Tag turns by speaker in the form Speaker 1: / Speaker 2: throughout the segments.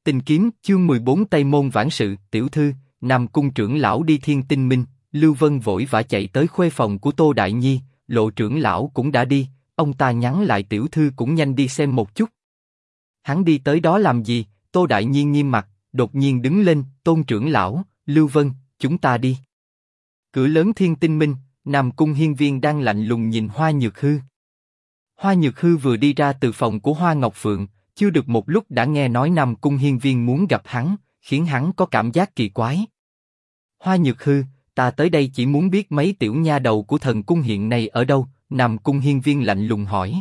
Speaker 1: Tinh kiếm chương 14 Tây Môn Vãn Sự. Tiểu thư, Nam Cung trưởng lão đi Thiên Tinh Minh. Lưu Vân vội vã chạy tới khuê phòng của Tô Đại Nhi. Lộ trưởng lão cũng đã đi, ông ta nhắn lại tiểu thư cũng nhanh đi xem một chút. Hắn đi tới đó làm gì? Tô Đại Nhi nghiêm mặt, đột nhiên đứng lên. Tôn trưởng lão, Lưu Vân, chúng ta đi. Cửa lớn Thiên Tinh Minh, Nam Cung Hiên Viên đang lạnh lùng nhìn Hoa Nhược Hư. Hoa Nhược Hư vừa đi ra từ phòng của Hoa Ngọc Phượng, chưa được một lúc đã nghe nói Nam Cung Hiên Viên muốn gặp hắn, khiến hắn có cảm giác kỳ quái. Hoa Nhược Hư, ta tới đây chỉ muốn biết mấy tiểu nha đầu của thần cung hiện nay ở đâu. Nam Cung Hiên Viên lạnh lùng hỏi.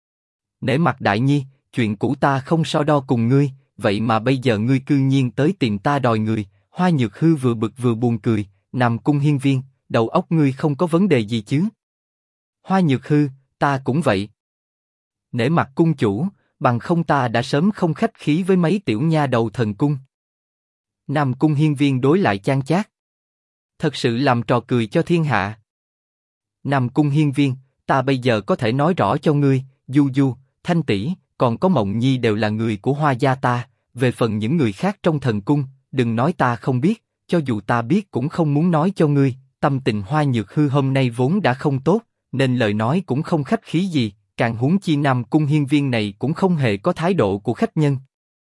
Speaker 1: Nể mặt Đại Nhi, chuyện cũ ta không so đo cùng ngươi, vậy mà bây giờ ngươi cư nhiên tới tìm ta đòi người. Hoa Nhược Hư vừa bực vừa buồn cười. Nam Cung Hiên Viên, đầu óc ngươi không có vấn đề gì chứ? Hoa Nhược Hư, ta cũng vậy. Nể mặt cung chủ, bằng không ta đã sớm không khách khí với mấy tiểu nha đầu thần cung. Nam Cung Hiên Viên đối lại chan chát. Thật sự làm trò cười cho thiên hạ. Nam Cung Hiên Viên, ta bây giờ có thể nói rõ cho ngươi, Du Du, Thanh tỷ, còn có Mộng Nhi đều là người của Hoa gia ta. Về phần những người khác trong thần cung, đừng nói ta không biết, cho dù ta biết cũng không muốn nói cho ngươi. Tâm tình Hoa Nhược Hư hôm nay vốn đã không tốt, nên lời nói cũng không khách khí gì. Càng huống chi Nam Cung Hiên Viên này cũng không hề có thái độ của khách nhân.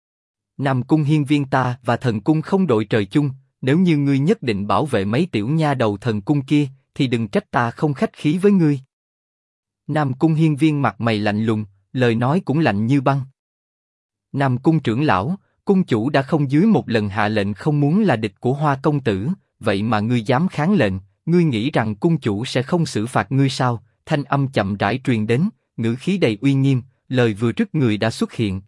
Speaker 1: Nam Cung Hiên Viên, ta và thần cung không đội trời chung, nếu như ngươi nhất định bảo vệ mấy tiểu nha đầu thần cung kia, thì đừng trách ta không khách khí với ngươi. Nam Cung Hiên Viên mặt mày lạnh lùng, lời nói cũng lạnh như băng. Nam Cung trưởng lão, cung chủ đã không dưới một lần hạ lệnh không muốn là địch của Hoa công tử, vậy mà ngươi dám kháng lệnh, ngươi nghĩ rằng cung chủ sẽ không xử phạt ngươi sao? Thanh âm chậm rãi truyền đến, ngữ khí đầy uy nghiêm, lời vừa dứt người đã xuất hiện.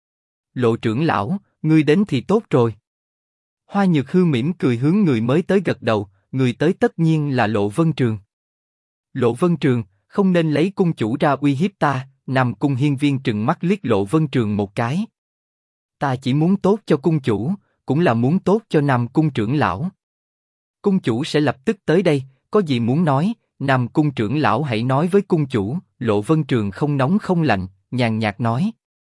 Speaker 1: Lộ trưởng lão, ngươi đến thì tốt rồi. Hoa Nhược Hư mỉm cười hướng người mới tới gật đầu, người tới tất nhiên là Lộ Vân Trường. Lộ Vân Trường, không nên lấy cung chủ ra uy hiếp ta. Nam Cung Hiên Viên trừng mắt liếc Lộ Vân Trường một cái. Ta chỉ muốn tốt cho cung chủ, cũng là muốn tốt cho Nam Cung trưởng lão. Cung chủ sẽ lập tức tới đây, có gì muốn nói, Nam Cung trưởng lão hãy nói với cung chủ. Lộ Vân Trường không nóng không lạnh, nhàn nhạt nói.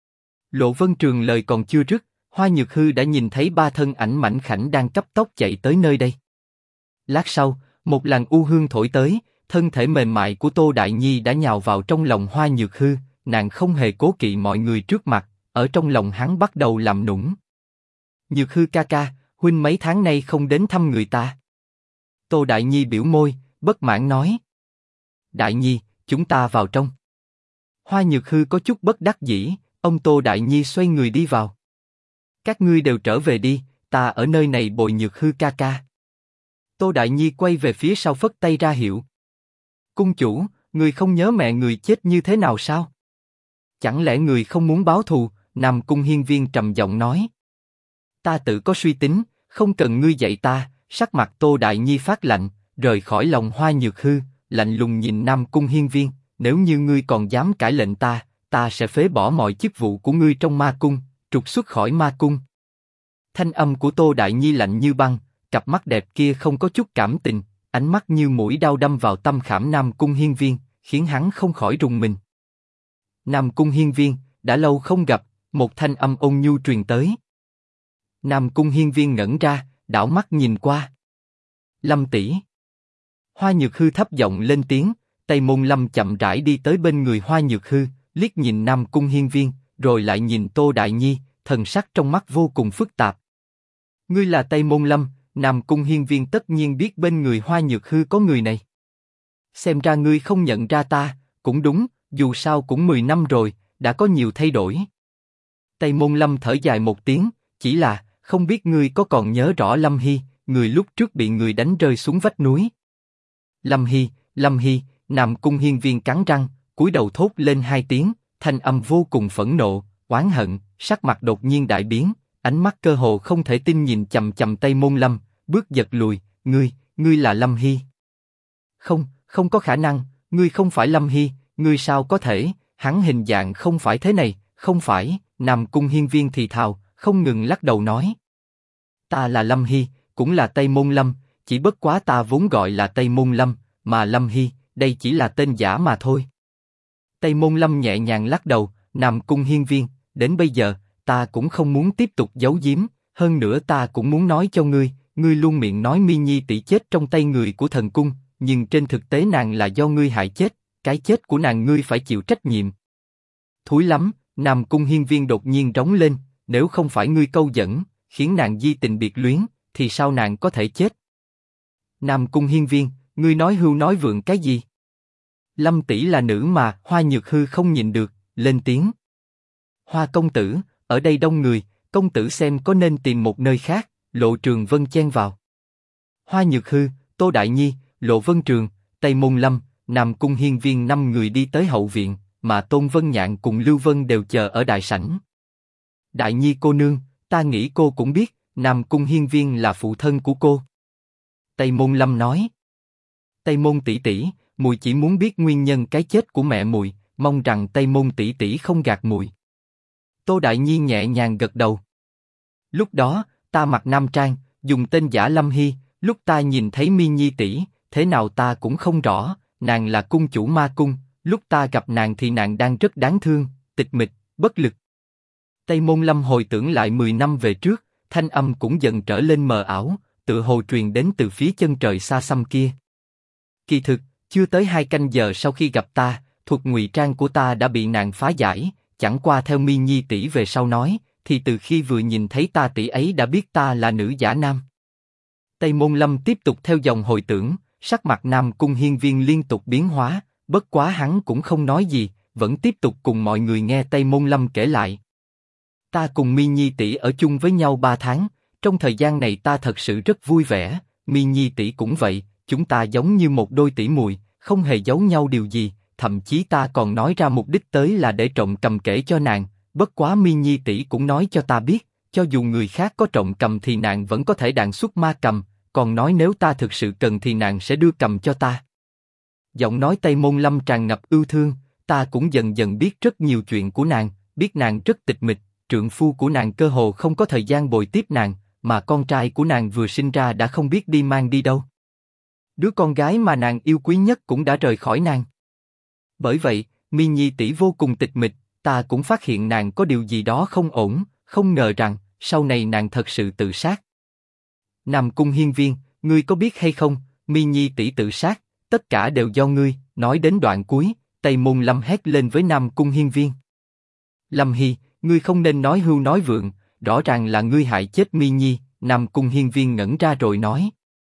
Speaker 1: Lộ Vân Trường lời còn chưa dứt, Hoa Nhược Hư đã nhìn thấy ba thân ảnh mảnh khảnh đang cấp tốc chạy tới nơi đây. Lát sau, một làn u hương thổi tới, thân thể mềm mại của Tô Đại Nhi đã nhào vào trong lòng Hoa Nhược Hư, nàng không hề cố kỵ mọi người trước mặt, ở trong lòng hắn bắt đầu làm nũng. Nhược Hư ca ca, huynh mấy tháng nay không đến thăm người ta. Tô Đại Nhi biểu môi, bất mãn nói. Đại Nhi, chúng ta vào trong. Hoa Nhược Hư có chút bất đắc dĩ, ông Tô Đại Nhi xoay người đi vào. Các ngươi đều trở về đi, ta ở nơi này bồi Nhược Hư ca ca. Tô Đại Nhi quay về phía sau phất tay ra hiệu. Cung chủ, người không nhớ mẹ người chết như thế nào sao? Chẳng lẽ người không muốn báo thù? Nam Cung Hiên Viên trầm giọng nói. Ta tự có suy tính, không cần ngươi dạy ta. Sắc mặt Tô Đại Nhi phát lạnh, rời khỏi lòng Hoa Nhược Hư, lạnh lùng nhìn Nam Cung Hiên Viên. Nếu như ngươi còn dám cãi lệnh ta, ta sẽ phế bỏ mọi chức vụ của ngươi trong ma cung, trục xuất khỏi ma cung. Thanh âm của Tô Đại Nhi lạnh như băng, cặp mắt đẹp kia không có chút cảm tình, ánh mắt như mũi đao đâm vào tâm khảm Nam Cung Hiên Viên, khiến hắn không khỏi rùng mình. Nam Cung Hiên Viên, đã lâu không gặp, một thanh âm ôn nhu truyền tới. Nam Cung Hiên Viên ngẩn ra, đảo mắt nhìn qua. Lâm tỷ. Hoa Nhược Hư thấp giọng lên tiếng, Tây Môn Lâm chậm rãi đi tới bên người Hoa Nhược Hư, liếc nhìn Nam Cung Hiên Viên, rồi lại nhìn Tô Đại Nhi, thần sắc trong mắt vô cùng phức tạp. Ngươi là Tây Môn Lâm? Nam Cung Hiên Viên tất nhiên biết bên người Hoa Nhược Hư có người này. Xem ra ngươi không nhận ra ta, cũng đúng, dù sao cũng 10 năm rồi, đã có nhiều thay đổi. Tây Môn Lâm thở dài một tiếng, chỉ là, không biết ngươi có còn nhớ rõ Lâm Hy, người lúc trước bị người đánh rơi xuống vách núi. Lâm Hy, Lâm Hy, Nam Cung Hiên Viên cắn răng, cúi đầu thốt lên 2 tiếng, thanh âm vô cùng phẫn nộ, oán hận, sắc mặt đột nhiên đại biến, ánh mắt cơ hồ không thể tin nhìn chằm chằm Tây Môn Lâm, bước giật lùi. Ngươi là Lâm Hy? Không, không có khả năng, ngươi không phải Lâm Hy, ngươi sao có thể? Hắn hình dạng không phải thế này, không phải. Nam Cung Hiên Viên thì thào, không ngừng lắc đầu nói. Ta là Lâm Hy, cũng là Tây Môn Lâm, chỉ bất quá ta vốn gọi là Tây Môn Lâm, mà Lâm Hy, đây chỉ là tên giả mà thôi. Tây Môn Lâm nhẹ nhàng lắc đầu, Nam Cung Hiên Viên, đến bây giờ, ta cũng không muốn tiếp tục giấu giếm, hơn nữa ta cũng muốn nói cho ngươi, ngươi luôn miệng nói Mi Nhi tỷ chết trong tay người của thần cung, nhưng trên thực tế nàng là do ngươi hại chết, cái chết của nàng ngươi phải chịu trách nhiệm. Thúi lắm, Nam Cung Hiên Viên đột nhiên rống lên, nếu không phải ngươi câu dẫn, khiến nàng di tình biệt luyến, thì sao nàng có thể chết? Nam Cung Hiên Viên, ngươi nói hưu nói vượng cái gì? Lâm tỷ là nữ mà, Hoa Nhược Hư không nhìn được, lên tiếng. Hoa công tử, ở đây đông người, công tử xem có nên tìm một nơi khác, Lộ Trường Vân chen vào. Hoa Nhược Hư, Tô Đại Nhi, Lộ Vân Trường, Tây Môn Lâm, Nam Cung Hiên Viên 5 người đi tới hậu viện, mà Tôn Vân Nhạn cùng Lưu Vân đều chờ ở đại sảnh. Đại Nhi cô nương, ta nghĩ cô cũng biết, Nam Cung Hiên Viên là phụ thân của cô. Tây Môn Lâm nói. Tây Môn tỷ tỷ, muội chỉ muốn biết nguyên nhân cái chết của mẹ muội, mong rằng Tây Môn tỷ tỷ không gạt muội. Tô Đại Nhi nhẹ nhàng gật đầu. Lúc đó, ta mặc nam trang, dùng tên giả Lâm Hy, lúc ta nhìn thấy Mi Nhi tỷ, thế nào ta cũng không rõ, nàng là cung chủ ma cung, lúc ta gặp nàng thì nàng đang rất đáng thương, tịch mịch, bất lực. Tây Môn Lâm hồi tưởng lại 10 năm về trước, thanh âm cũng dần trở lên mờ ảo, tựa hồ truyền đến từ phía chân trời xa xăm kia. Kỳ thực, chưa tới 2 canh giờ sau khi gặp ta, thuật ngụy trang của ta đã bị nàng phá giải, chẳng qua theo Mi Nhi tỷ về sau nói, thì từ khi vừa nhìn thấy ta tỷ ấy đã biết ta là nữ giả nam. Tây Môn Lâm tiếp tục theo dòng hồi tưởng, sắc mặt Nam Cung Hiên Viên liên tục biến hóa, bất quá hắn cũng không nói gì, vẫn tiếp tục cùng mọi người nghe Tây Môn Lâm kể lại. Ta cùng Mi Nhi tỷ ở chung với nhau 3 tháng, trong thời gian này ta thật sự rất vui vẻ, Mi Nhi tỷ cũng vậy, chúng ta giống như một đôi tỷ muội, không hề giấu nhau điều gì, thậm chí ta còn nói ra mục đích tới là để trộm cầm kể cho nàng, bất quá Mi Nhi tỷ cũng nói cho ta biết, cho dù người khác có trộm cầm thì nàng vẫn có thể đạn xuất ma cầm, còn nói nếu ta thực sự cần thì nàng sẽ đưa cầm cho ta. Giọng nói Tây Môn Lâm tràn ngập yêu thương, ta cũng dần dần biết rất nhiều chuyện của nàng, biết nàng rất tịch mịch, trượng phu của nàng cơ hồ không có thời gian bồi tiếp nàng, mà con trai của nàng vừa sinh ra đã không biết đi mang đi đâu. Đứa con gái mà nàng yêu quý nhất cũng đã rời khỏi nàng. Bởi vậy, Mi Nhi tỷ vô cùng tịch mịch, ta cũng phát hiện nàng có điều gì đó không ổn, không ngờ rằng sau này nàng thật sự tự sát. Nam Cung Hiên Viên, ngươi có biết hay không, Mi Nhi tỷ tự sát, tất cả đều do ngươi. Nói đến đoạn cuối, Tây Môn Lâm hét lên với Nam Cung Hiên Viên. Lâm Hy, ngươi không nên nói hưu nói vượng, rõ ràng là ngươi hại chết Mi Nhi. Nam Cung Hiên Viên ngẩn ra rồi nói.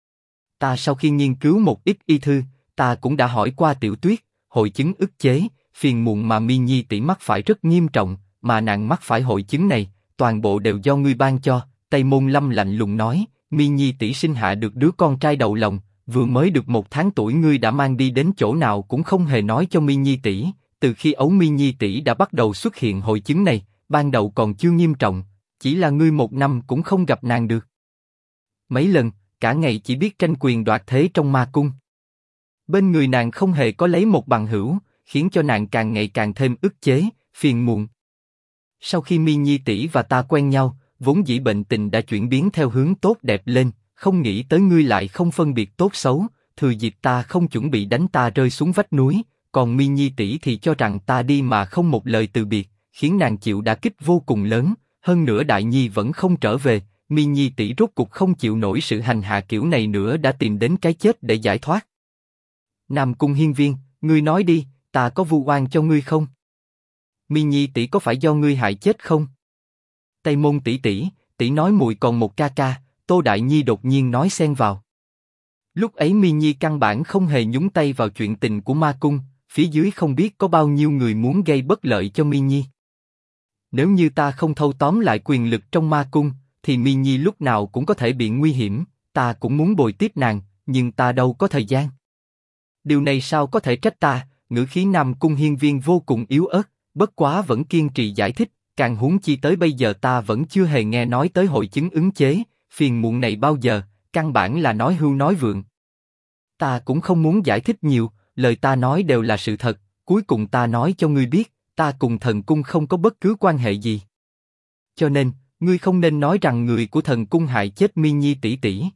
Speaker 1: Ta sau khi nghiên cứu một ít y thư, ta cũng đã hỏi qua Tiểu Tuyết, hội chứng ức chế, phiền muộn mà Mi Nhi tỷ mắc phải rất nghiêm trọng, mà nàng mắc phải hội chứng này, toàn bộ đều do ngươi ban cho. Tây Môn Lâm lạnh lùng nói, Mi Nhi tỷ sinh hạ được đứa con trai đầu lòng, vừa mới được 1 tháng tuổi ngươi đã mang đi đến chỗ nào cũng không hề nói cho Mi Nhi tỷ. Từ khi ấu Mi Nhi tỷ đã bắt đầu xuất hiện hội chứng này, ban đầu còn chưa nghiêm trọng, chỉ là ngươi 1 năm cũng không gặp nàng được. Mấy lần, cả ngày chỉ biết tranh quyền đoạt thế trong ma cung. Bên người nàng không hề có lấy một bằng hữu, khiến cho nàng càng ngày càng thêm ức chế, phiền muộn. Sau khi Mi Nhi tỷ và ta quen nhau, vốn dĩ bệnh tình đã chuyển biến theo hướng tốt đẹp lên, không nghĩ tới ngươi lại không phân biệt tốt xấu, thừa dịp ta không chuẩn bị đánh ta rơi xuống vách núi, còn Mi Nhi tỷ thì cho rằng ta đi mà không một lời từ biệt, khiến nàng chịu đả kích vô cùng lớn. Hơn nữa Đại Nhi vẫn không trở về, Mi Nhi tỷ rốt cục không chịu nổi sự hành hạ kiểu này nữa đã tìm đến cái chết để giải thoát. Nam Cung Hiên Viên, ngươi nói đi, ta có vu oan cho ngươi không? Mi Nhi tỷ có phải do ngươi hại chết không? Tây Môn tỷ tỷ, tỷ nói muội còn một ca ca. Tô Đại Nhi đột nhiên nói xen vào. Lúc ấy Mi Nhi căn bản không hề nhúng tay vào chuyện tình của ma cung, phía dưới không biết có bao nhiêu người muốn gây bất lợi cho Mi Nhi. Nếu như ta không thâu tóm lại quyền lực trong ma cung, thì Mi Nhi lúc nào cũng có thể bị nguy hiểm. Ta cũng muốn bồi tiếp nàng, nhưng ta đâu có thời gian. Điều này sao có thể trách ta? Ngữ khí Nam Cung Hiên Viên vô cùng yếu ớt, bất quá vẫn kiên trì giải thích. Càng huống chi tới bây giờ ta vẫn chưa hề nghe nói tới hội chứng ứng chế, phiền muộn này bao giờ, căn bản là nói hưu nói vượng. Ta cũng không muốn giải thích nhiều, lời ta nói đều là sự thật, cuối cùng ta nói cho ngươi biết, ta cùng thần cung không có bất cứ quan hệ gì. Cho nên, ngươi không nên nói rằng người của thần cung hại chết Mi Nhi tỷ tỷ.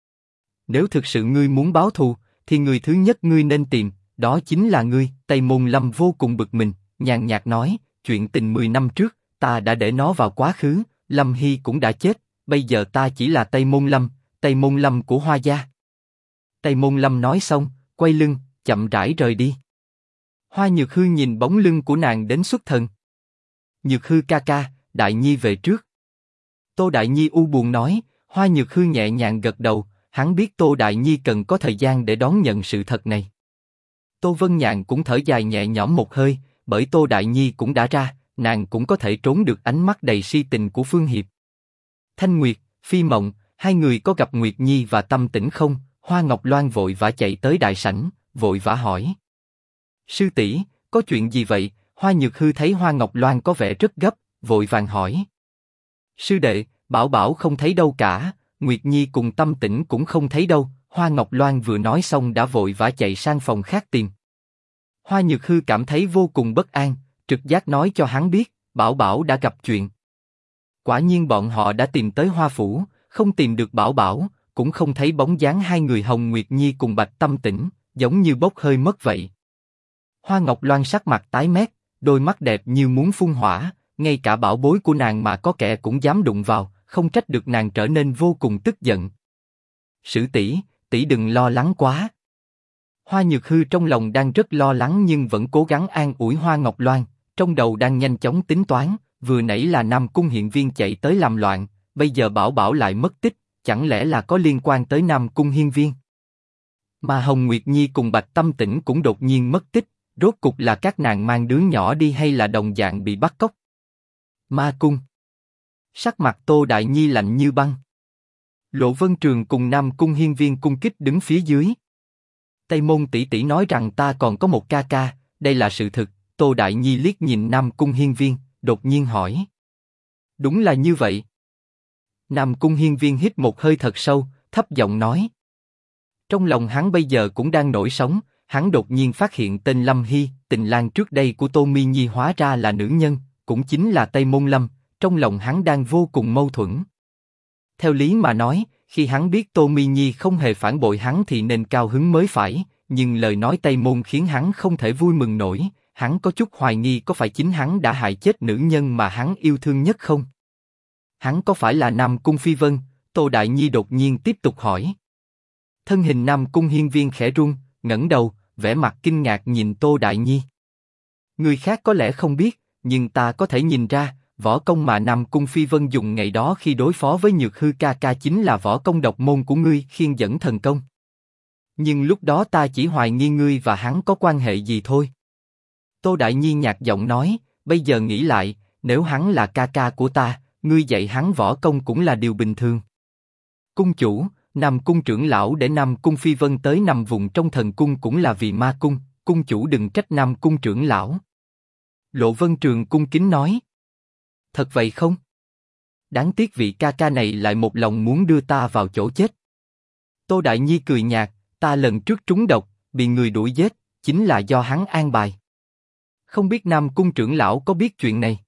Speaker 1: Nếu thực sự ngươi muốn báo thù, thì người thứ nhất ngươi nên tìm, đó chính là ngươi. Tây Môn Lâm vô cùng bực mình, nhàn nhạt nói, chuyện tình 10 năm trước, ta đã để nó vào quá khứ, Lâm Hy cũng đã chết, bây giờ ta chỉ là Tây Môn Lâm của Hoa gia. Tây Môn Lâm nói xong, quay lưng, chậm rãi rời đi. Hoa Nhược Hư nhìn bóng lưng của nàng đến xuất thần. Nhược Hư ca ca, Đại Nhi về trước. Tô Đại Nhi u buồn nói. Hoa Nhược Hư nhẹ nhàng gật đầu, hắn biết Tô Đại Nhi cần có thời gian để đón nhận sự thật này. Tô Vân Nhạn cũng thở dài nhẹ nhõm một hơi, bởi Tô Đại Nhi cũng đã ra, nàng cũng có thể trốn được ánh mắt đầy si tình của Phương Hiệp. Thanh Nguyệt, Phi Mộng, hai người có gặp Nguyệt Nhi và Tâm Tĩnh không? Hoa Ngọc Loan vội vã chạy tới đại sảnh, vội vã hỏi. Sư tỷ, có chuyện gì vậy? Hoa Nhược Hư thấy Hoa Ngọc Loan có vẻ rất gấp, vội vàng hỏi. Sư đệ, Bảo Bảo không thấy đâu cả, Nguyệt Nhi cùng Tâm Tĩnh cũng không thấy đâu. Hoa Ngọc Loan vừa nói xong đã vội vã chạy sang phòng khác tìm. Hoa Nhược Hư cảm thấy vô cùng bất an, trực giác nói cho hắn biết, Bảo Bảo đã gặp chuyện. Quả nhiên bọn họ đã tìm tới Hoa Phủ, không tìm được Bảo Bảo, cũng không thấy bóng dáng hai người Hồng Nguyệt Nhi cùng Bạch Tâm Tĩnh, giống như bốc hơi mất vậy. Hoa Ngọc Loan sắc mặt tái mét, đôi mắt đẹp như muốn phun hỏa, ngay cả bảo bối của nàng mà có kẻ cũng dám đụng vào, không trách được nàng trở nên vô cùng tức giận. Sử tỷ, tỷ đừng lo lắng quá. Hoa Nhược Hư trong lòng đang rất lo lắng nhưng vẫn cố gắng an ủi Hoa Ngọc Loan, trong đầu đang nhanh chóng tính toán, vừa nãy là Nam Cung Hiển Viên chạy tới làm loạn, bây giờ Bảo Bảo lại mất tích, chẳng lẽ là có liên quan tới Nam Cung Hiên Viên? Mà Hồng Nguyệt Nhi cùng Bạch Tâm Tĩnh cũng đột nhiên mất tích, rốt cục là các nàng mang đứa nhỏ đi hay là đồng dạng bị bắt cóc? Ma Cung. Sắc mặt Tô Đại Nhi lạnh như băng. Lộ Vân Trường cùng Nam Cung Hiên Viên cung kích đứng phía dưới. Tây Môn tỷ tỷ nói rằng ta còn có một ca ca, đây là sự thực. Tô Đại Nhi liếc nhìn Nam Cung Hiên Viên, đột nhiên hỏi. Đúng là như vậy. Nam Cung Hiên Viên hít một hơi thật sâu, thấp giọng nói. Trong lòng hắn bây giờ cũng đang nổi sóng, hắn đột nhiên phát hiện tên Lâm Hy, tình lang trước đây của Tô Mi Nhi hóa ra là nữ nhân, cũng chính là Tây Môn Lâm, trong lòng hắn đang vô cùng mâu thuẫn. Theo lý mà nói, khi hắn biết Tô Mi Nhi không hề phản bội hắn thì nên cao hứng mới phải, nhưng lời nói Tây Môn khiến hắn không thể vui mừng nổi, hắn có chút hoài nghi có phải chính hắn đã hại chết nữ nhân mà hắn yêu thương nhất không? Hắn có phải là Nam Cung Phi Vân? Tô Đại Nhi đột nhiên tiếp tục hỏi. Thân hình Nam Cung Hiên Viên khẽ run, ngẩng đầu, vẻ mặt kinh ngạc nhìn Tô Đại Nhi. Người khác có lẽ không biết, nhưng ta có thể nhìn ra, võ công mà Nam Cung Phi Vân dùng ngày đó khi đối phó với Nhược Hư ca ca chính là võ công độc môn của ngươi, Khiên Dẫn Thần Công. Nhưng lúc đó ta chỉ hoài nghi ngươi và hắn có quan hệ gì thôi. Tô Đại Nhi nhạt giọng nói, bây giờ nghĩ lại, nếu hắn là ca ca của ta, ngươi dạy hắn võ công cũng là điều bình thường. Cung chủ, Nam Cung trưởng lão để Nam Cung Phi Vân tới nằm vùng trong thần cung cũng là vì ma cung, cung chủ đừng trách Nam Cung trưởng lão. Lộ Vân Trường cung kính nói. Thật vậy không? Đáng tiếc vị ca ca này lại một lòng muốn đưa ta vào chỗ chết. Tô Đại Nhi cười nhạt, ta lần trước trúng độc, bị người đuổi giết, chính là do hắn an bài. Không biết Nam Cung trưởng lão có biết chuyện này?